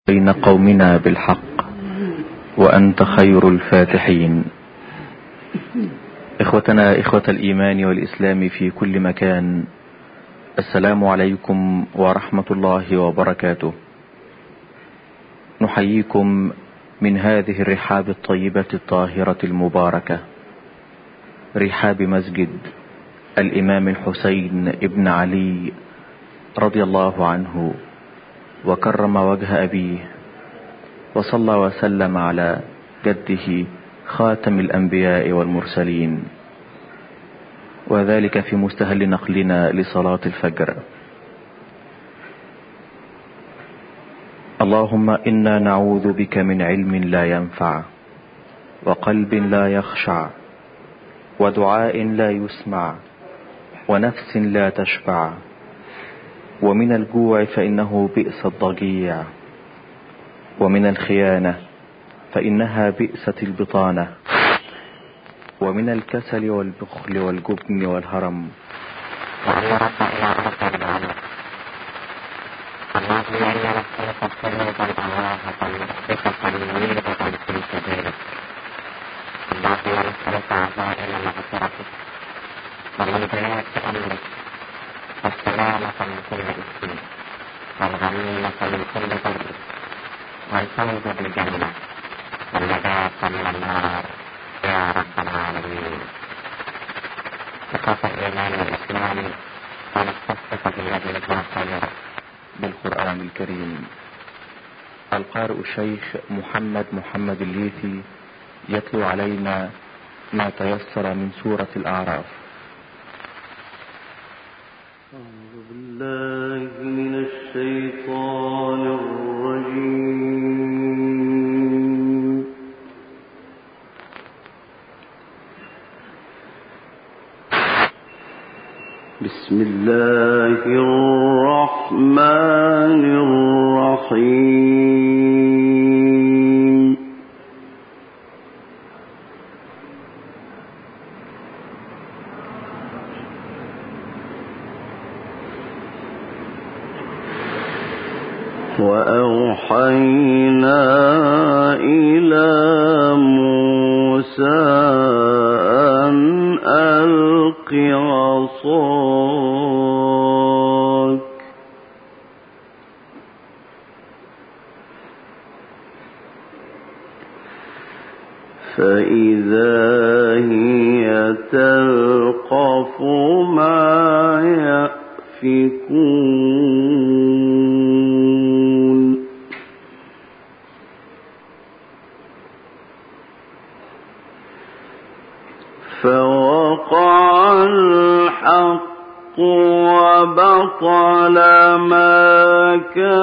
بين قومنا بالحق وأنت خير الفاتحين. إخوتنا إخوة الإيمان والإسلام في كل مكان، السلام عليكم ورحمة الله وبركاته. نحييكم من هذه الرحاب الطيبة الطاهرة المباركة، رحاب مسجد الإمام الحسين ابن علي رضي الله عنه، وكرم وجه أبيه، وصلى وسلم على جده خاتم الأنبياء والمرسلين، وذلك في مستهل نقلنا لصلاة الفجر. اللهم إنا نعوذ بك من علم لا ينفع، وقلب لا يخشع، ودعاء لا يسمع، ونفس لا تشبع، ومن الجوع فإنه بئس الضجيع، ومن الخيانة فإنها بئست البطانة، ومن الكسل والبخل والجبن والهرم. اللهم إنا نسألك الخلود الأواهب المخبطة المنيبة في سبيلك. اللهم نسألك عزائم مغفرتك ومنجيات أمرك، والسلامة من كل إثم، والغنيمة من كل بر، والفوز بالجنة، والنجاة من النار يا رب العالمين. إخوة الإيمان والإسلام، ونتصف بالذي لا خير بالقرآن الكريم. القارئ الشيخ محمد الليثي يتلو علينا ما تيسر من سورة الأعراف. أعوذ بالله من الشيطان الرجيم. بسم الله الرحمن الرحيم. وأوحينا إلى موسى أن ألق عصاك، فإذا هي تلقف ما يأفكون. فوقع الحق وبطل ما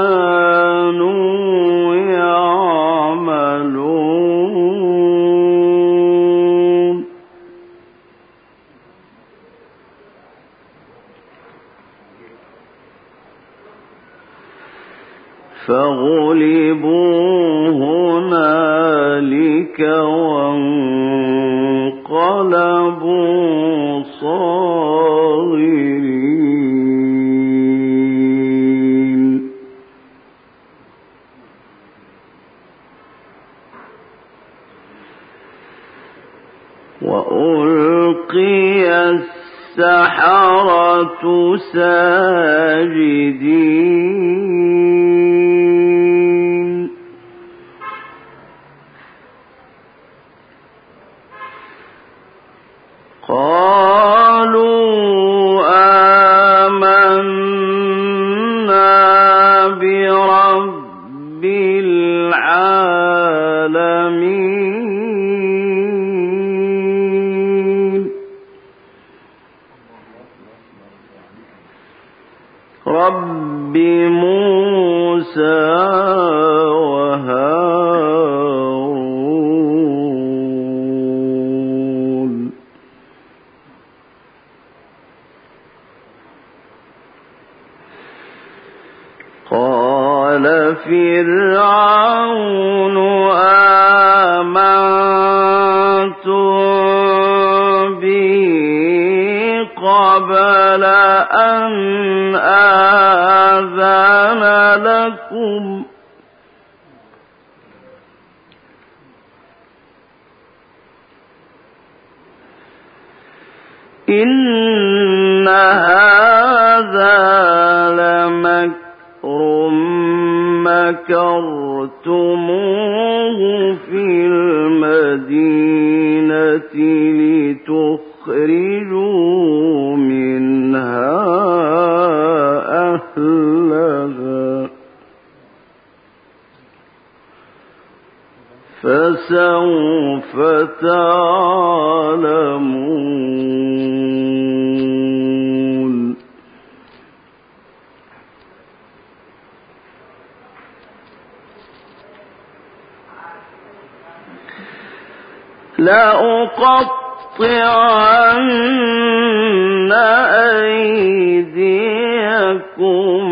كانوا يعملون. فغلبوا هنالك وانقلبوا صاغرين. وألقي السحرة ساجدين. قالوا آمنا برب العالمين، رب موسى وهارون. قال فرعون آمنتم به قبل أن آذن لكم إن هذا لمكر مكرتموه في المدينة لتخرجوا منها أهلها فسوف تعلمون. لأقطعن أيديكم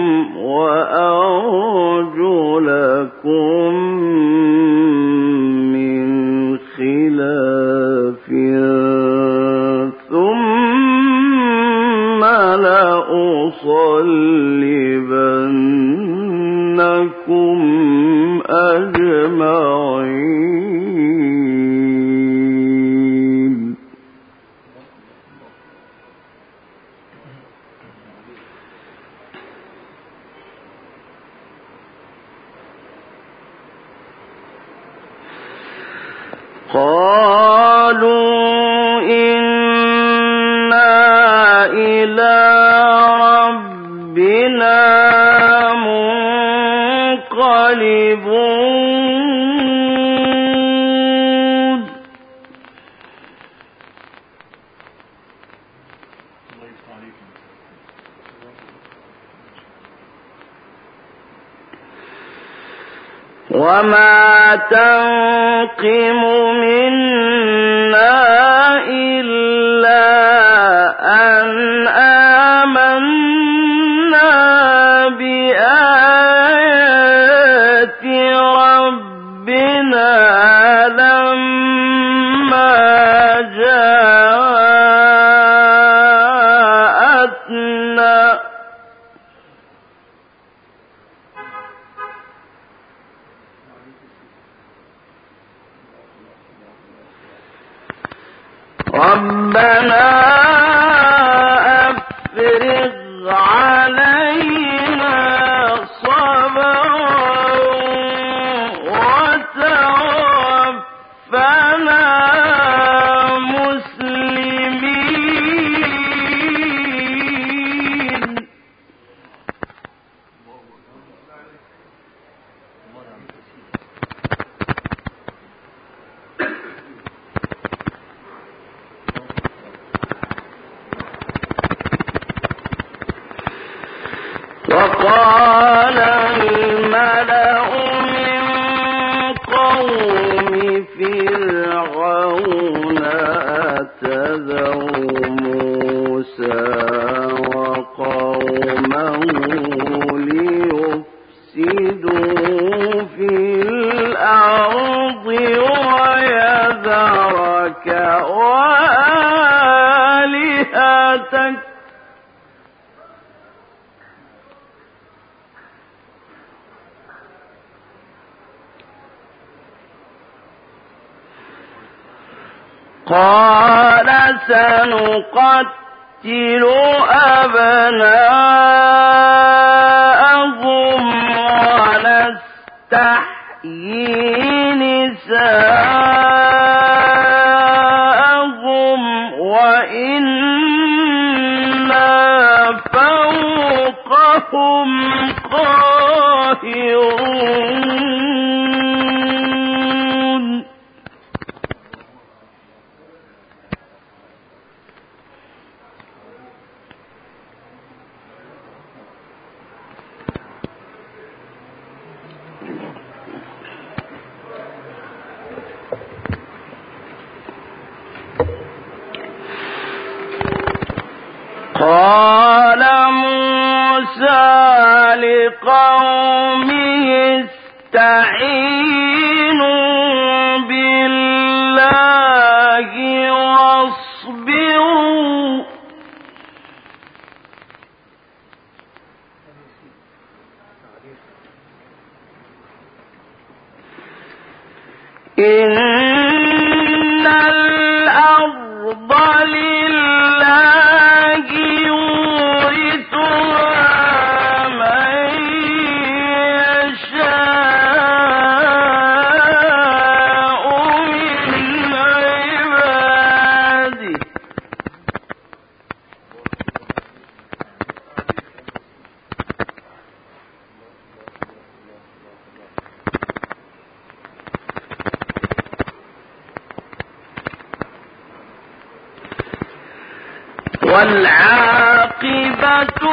وأرجلكم من خلاف ثم لأصلبنكم أجمعين. قالوا إنا إلى ربنا منقلبون. وما تنقم منا إلا أن آمنا بآيات ربنا لما جاءتنا ربنا أفرغ علينا صبرا وتوفنا مسلمين. وقال الملأ من قوم فرعون أتذر موسى وقومه ليفسدوا في الأرض ويذرك وآلهتك قال سنقتل أبناءهم ونستحيي نساءهم وإنا فوقهم قاهرون. قال موسى لقومه استعينوا بالله واصبروا إن الأرض لله والعاقبة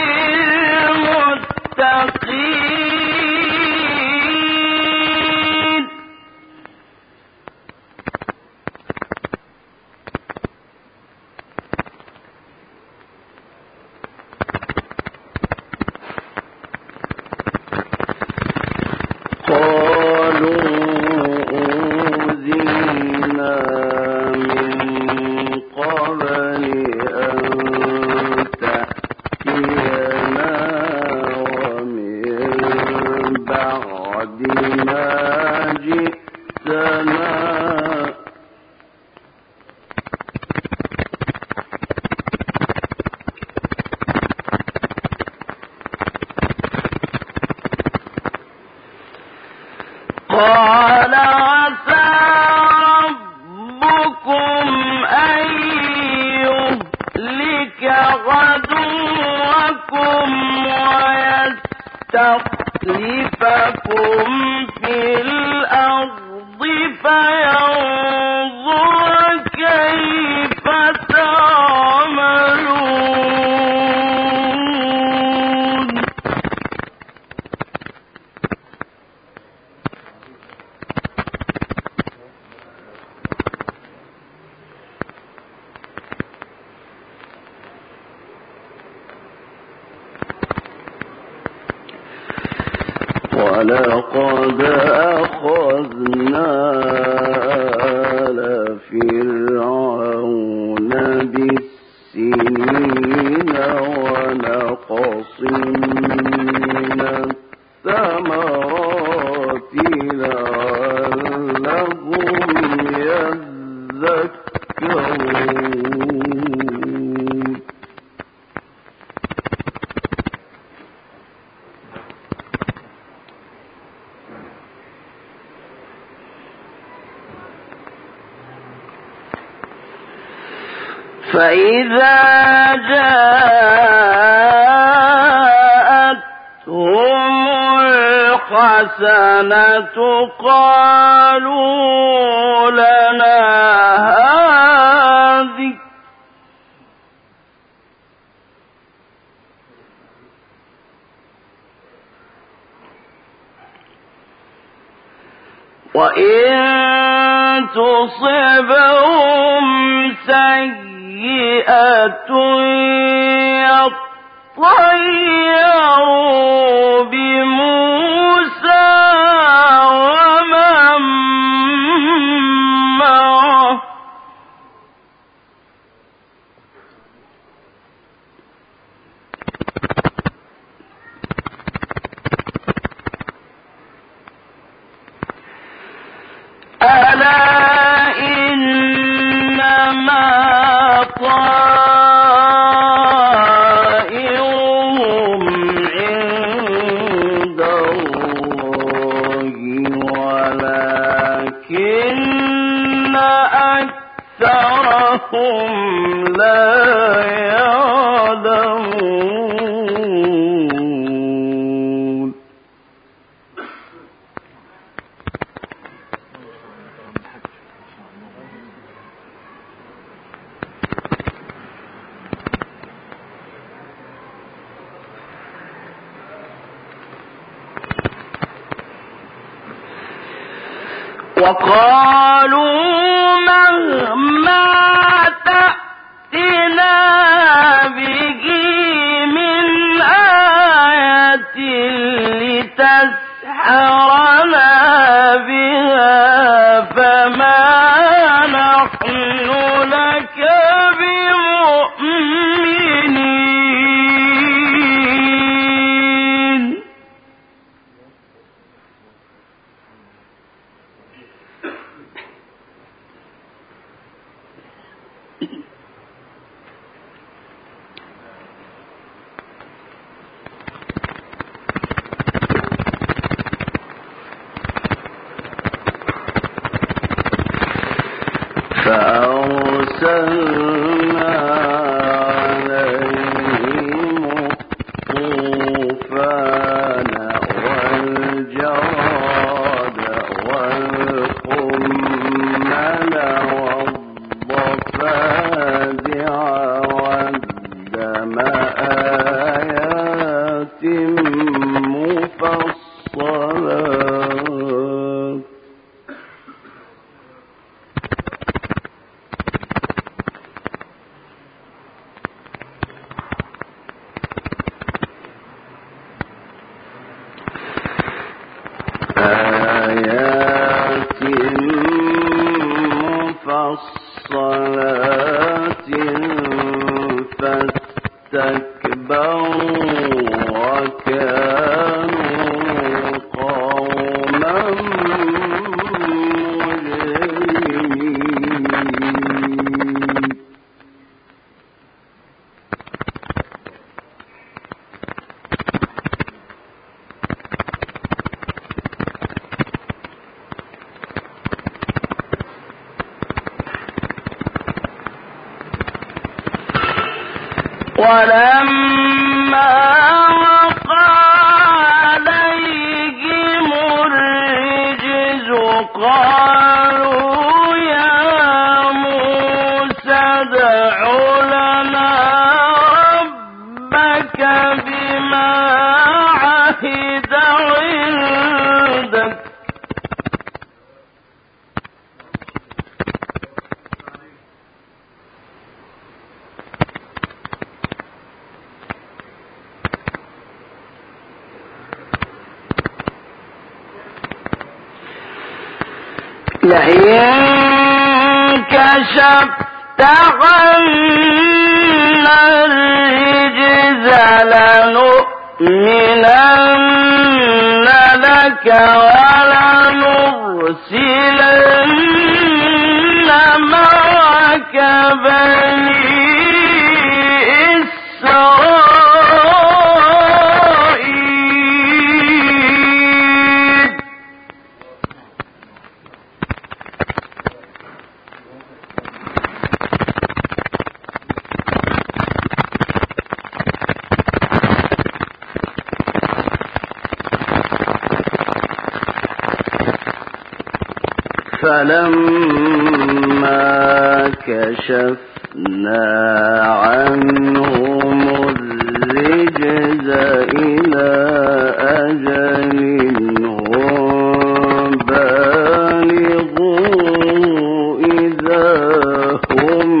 للمتقين. قالوا أوذينا من قبل أن تأتينا ومن بعد ما جئتنا قال عسى ربكم أن يهلك عدوكم ويستخلفكم في الأرض فينظر كيف تعملون. ولقد أخذنا آل فرعون بالسنين ونقص من الثمرات لعلهم يذكرون. فإذا جاءتهم الحسنة قالوا لنا هذه وإن تصبهم سيئة يطيروا بموسى ومن معه ألا إنما طائرهم عند الله ولكن أكثرهم لا يعلمون. وقالوا مهما تأتنا به من آية لتسحرنا بها فما نحن لك بمؤمنين. فأرسلنا عليهم الطوفان والجراد والقمل والضفادع والدم ولما وقع عليهم الرجز قالوا يا موسى ادع لنا ربك بما عهد عندك لئن كشفت عنا الرجز لنؤمنن لك ولنرسلن معك بني إسرائيل. فلما كشفنا عنهم الرجز إلى أجل هم بالغوه إذا هم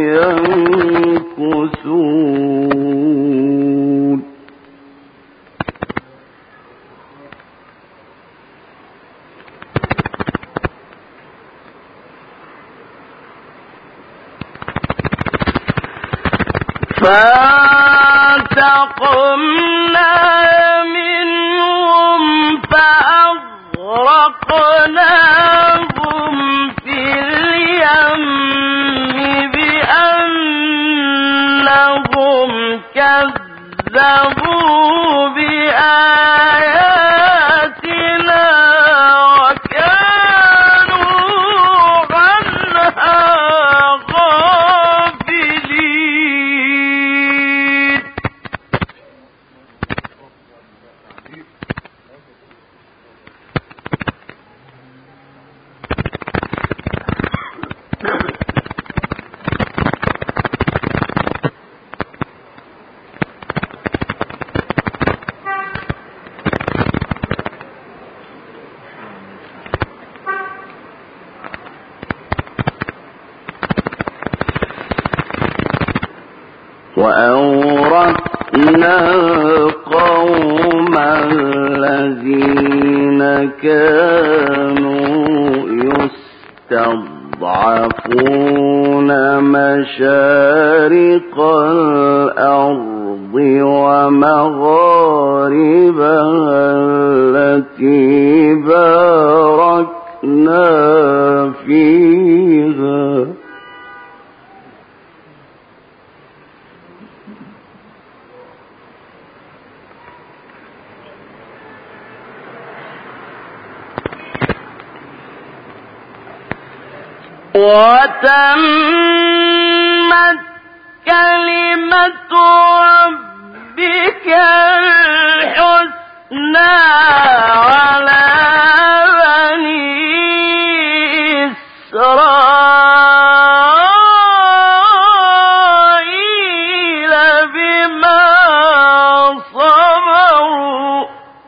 ينكثون. فانتقمنا منهم فأغرقناهم في اليم بأنهم كذبوا بآياتنا وكانوا عنها غافلين. وأورثنا القوم الذين كانوا يستضعفون مشارق الأرض ومغاربها التي باركنا فيها وتمت كلمة ربك الحسنى على بني إسرائيل بما صبروا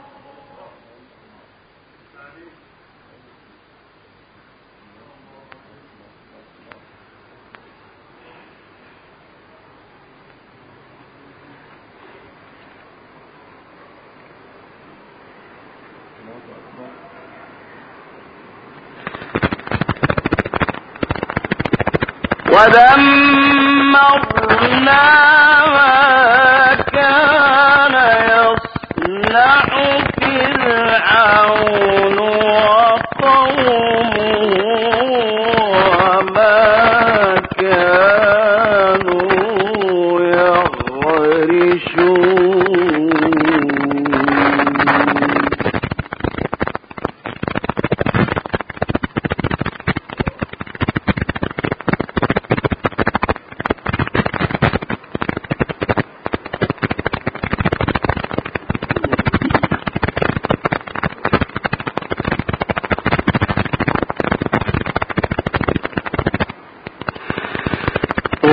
ودمرنا ما كان يصنع فرعون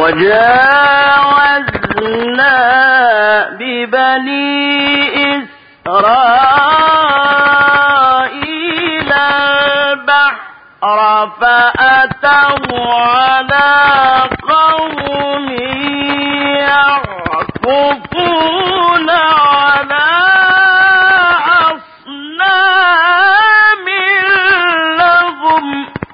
وجاوزنا ببني إسرائيل البحر فأتوا على قوم يعكفون على أصنام لهم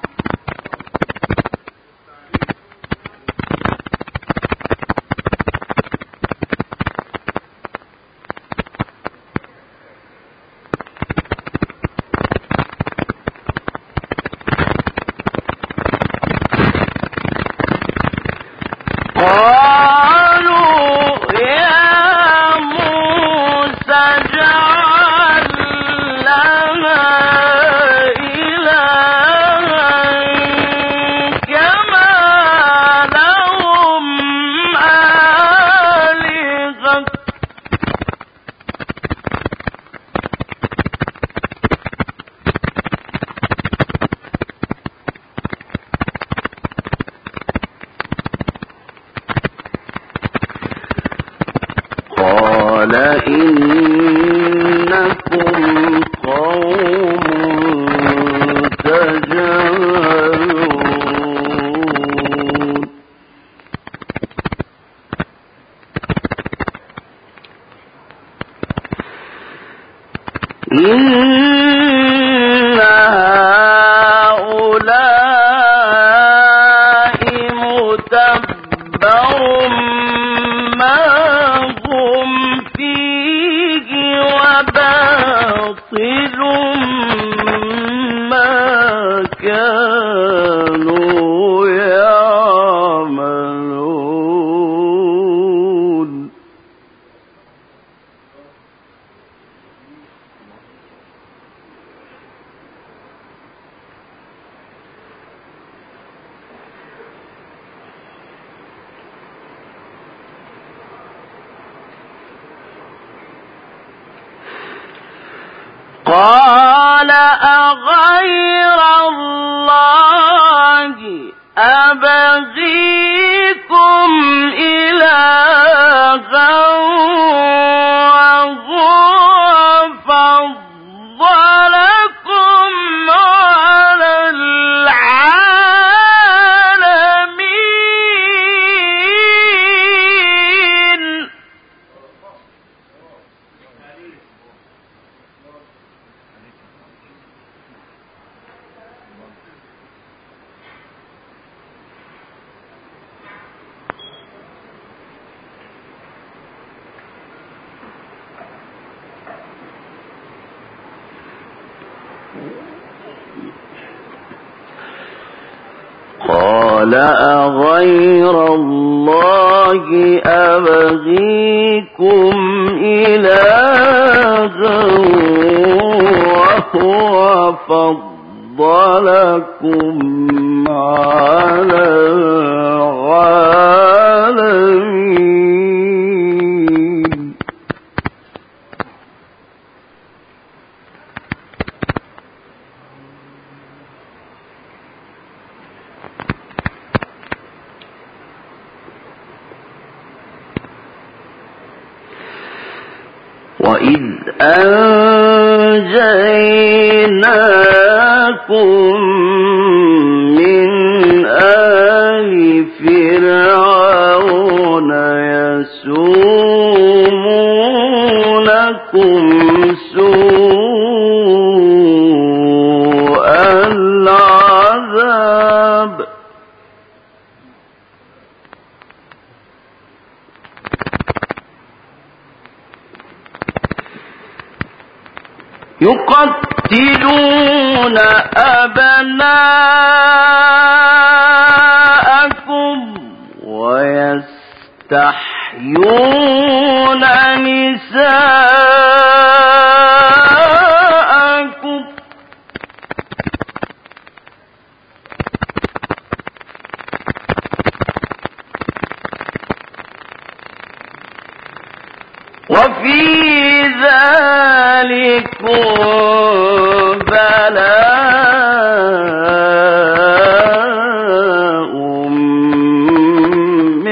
إنكم قوم تجهلون إن هؤلاء متبر ما هم فيه وباطل ما كانوا يعملون قال أغير الله أبغيكم إلها وهو فضلكم على العالمين قال أغير الله أبغيكم إلها وهو فضلكم على العالمين وإذ أنجيناكم من آل فرعون يسومونكم سوء العذاب يقتلون أبناءكم ويستحيون نساءكم وفي ذلكم بلاء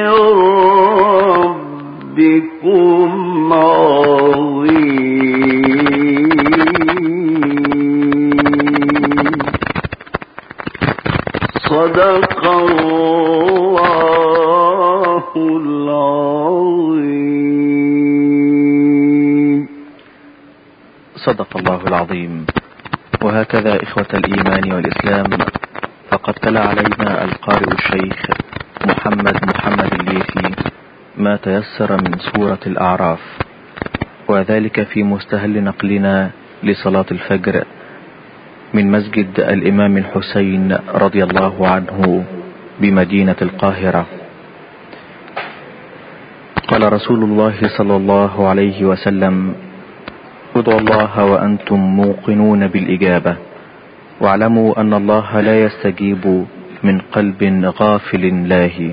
صدق الله العظيم. صدق الله العظيم. وهكذا إخوة الإيمان والإسلام، فقد تلا علينا القارئ الشيخ محمد الليثي ما تيسر من سورة الأعراف، وذلك في مستهل نقلنا لصلاة الفجر من مسجد الإمام الحسين رضي الله عنه بمدينة القاهرة. قال رسول الله صلى الله عليه وسلم: ادعوا الله وأنتم موقنون بالإجابة، واعلموا أن الله لا يستجيب من قلب غافل لاهي.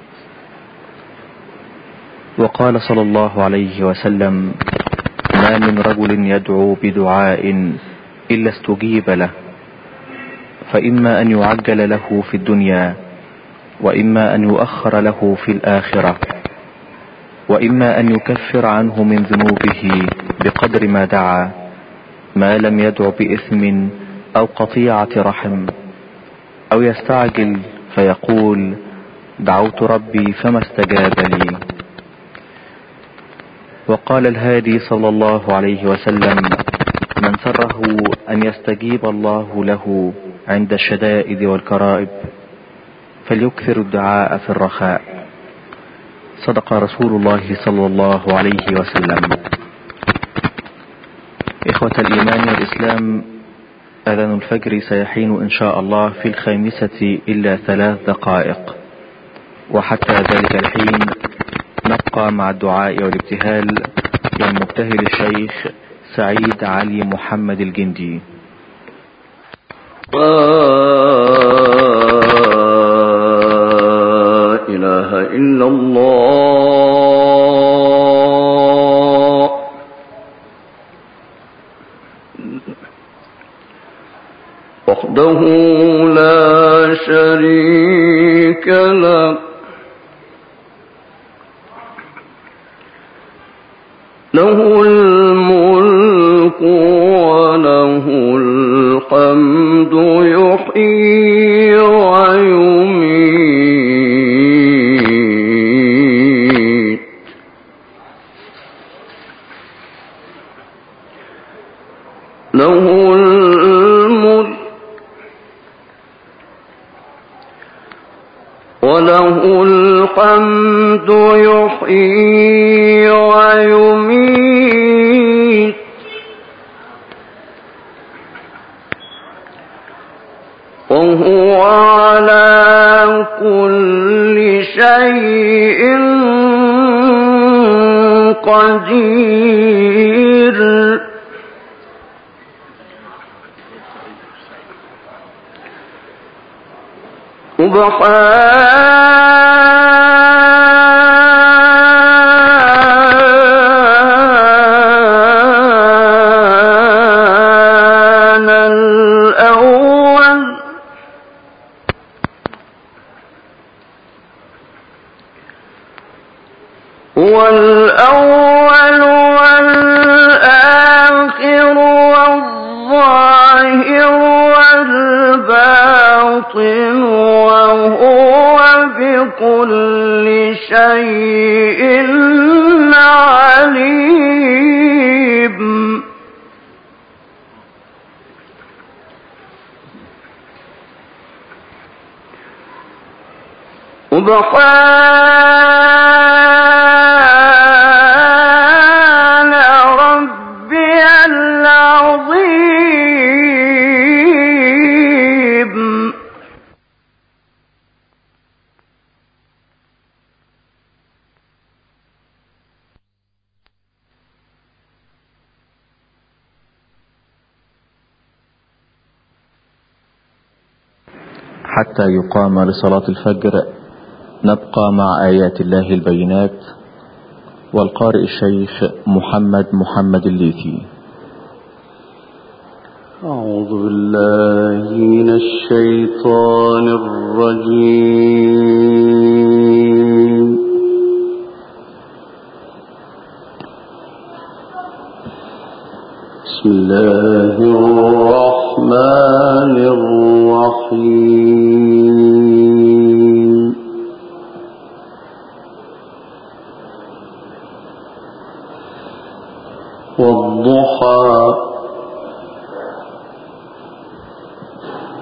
وقال صلى الله عليه وسلم: ما من رجل يدعو بدعاء إلا استجيب له، فإما أن يعجل له في الدنيا، وإما أن يؤخر له في الآخرة، وإما أن يكفر عنه من ذنوبه بقدر ما دعا، ما لم يدع بإثم أو قطيعة رحم، أو يستعجل فيقول: دعوت ربي فما استجاب لي. وقال الهادي صلى الله عليه وسلم: من سره أن يستجيب الله له عند الشدائد والكرائب فليكثر الدعاء في الرخاء. صدق رسول الله صلى الله عليه وسلم. إخوة الإيمان والإسلام، أذان الفجر سيحين إن شاء الله في 5 إلا 3 دقائق، وحتى ذلك الحين نبقى مع الدعاء والابتهال للمبتهل الشيخ سعيد علي محمد الجندي. لا إله إلا الله وحده لا شريك له، له الملك وله الحمد يحيي ويميت، له الملك وله الحمد يحيي ويميت، وهو على كل شيء قدير. سبحان الأول والأول والآخر والظاهر والباطن، وهو بكل شيء عليم. سبحان ربي العظيم. حتى يقام لصلاة الفجر نبقى مع آيات الله البينات والقارئ الشيخ محمد الليثي. أعوذ بالله من الشيطان الرجيم. بسم الله الرحمن الرحيم.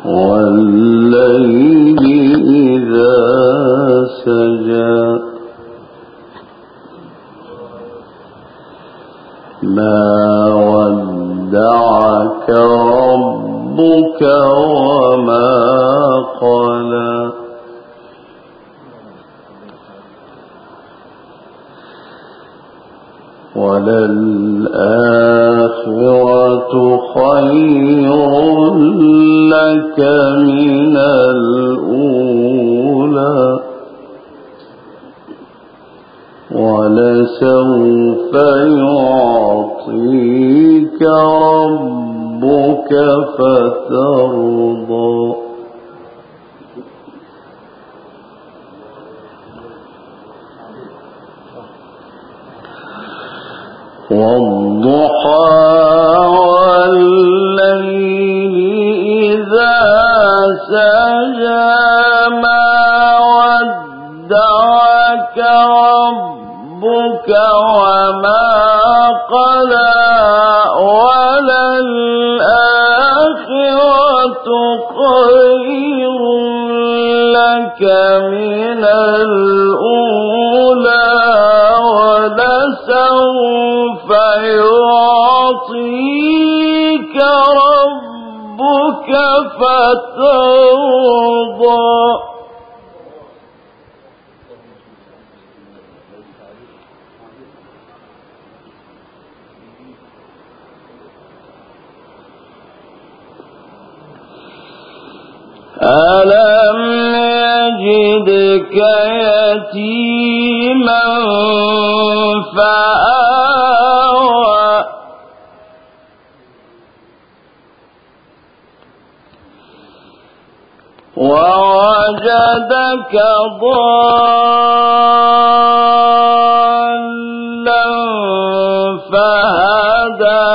والليل إذا سجى ما ودعك ربك وما قلى وللآخرة خير لك من الأولى ولسوف يعطيك ربك فترضى والضحى والليل إذا سجى ما ودعك ربك وما قلى وللآخرة خير لك من الأولى ولسوف يعطيك ربك فترضى ألم يجدك يتيما فآوى ووجدك ضالا فهدى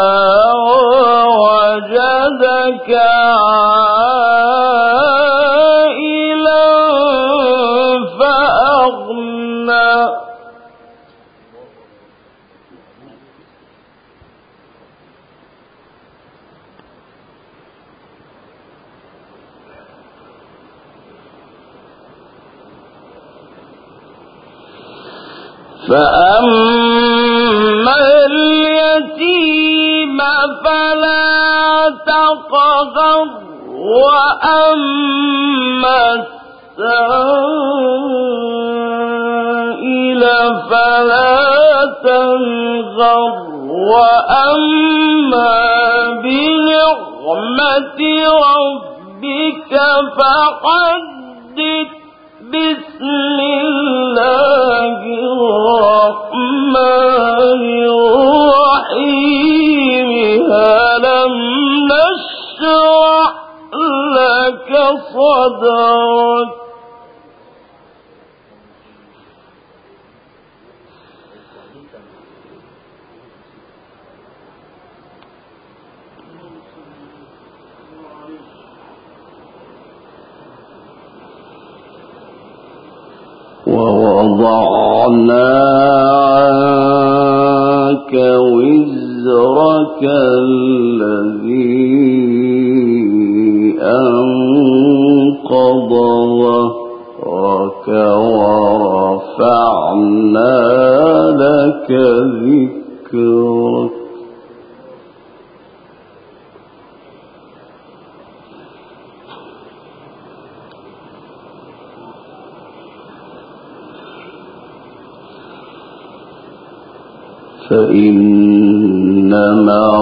ووجدك فأما اليتيم فلا تقهر وأما السائل فلا تنهر وأما بنعمة ربك فحدث بسم الله الرحمن الرحيم ألم نشرح لك صدرك ووضعنا عنك وزرك الذي أنقض ظهرك ورفعنا لك ذكرك فإن مع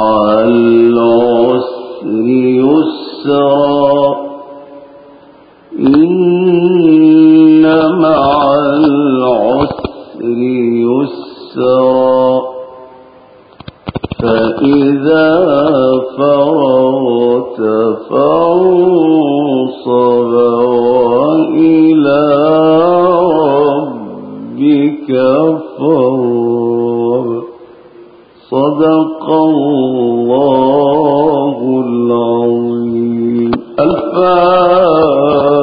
العسر يسرا إن مع العسر يسرا فإذا فرغت فانصب وإلى ربك فارغب صدق الله العظيم. الفاتحة.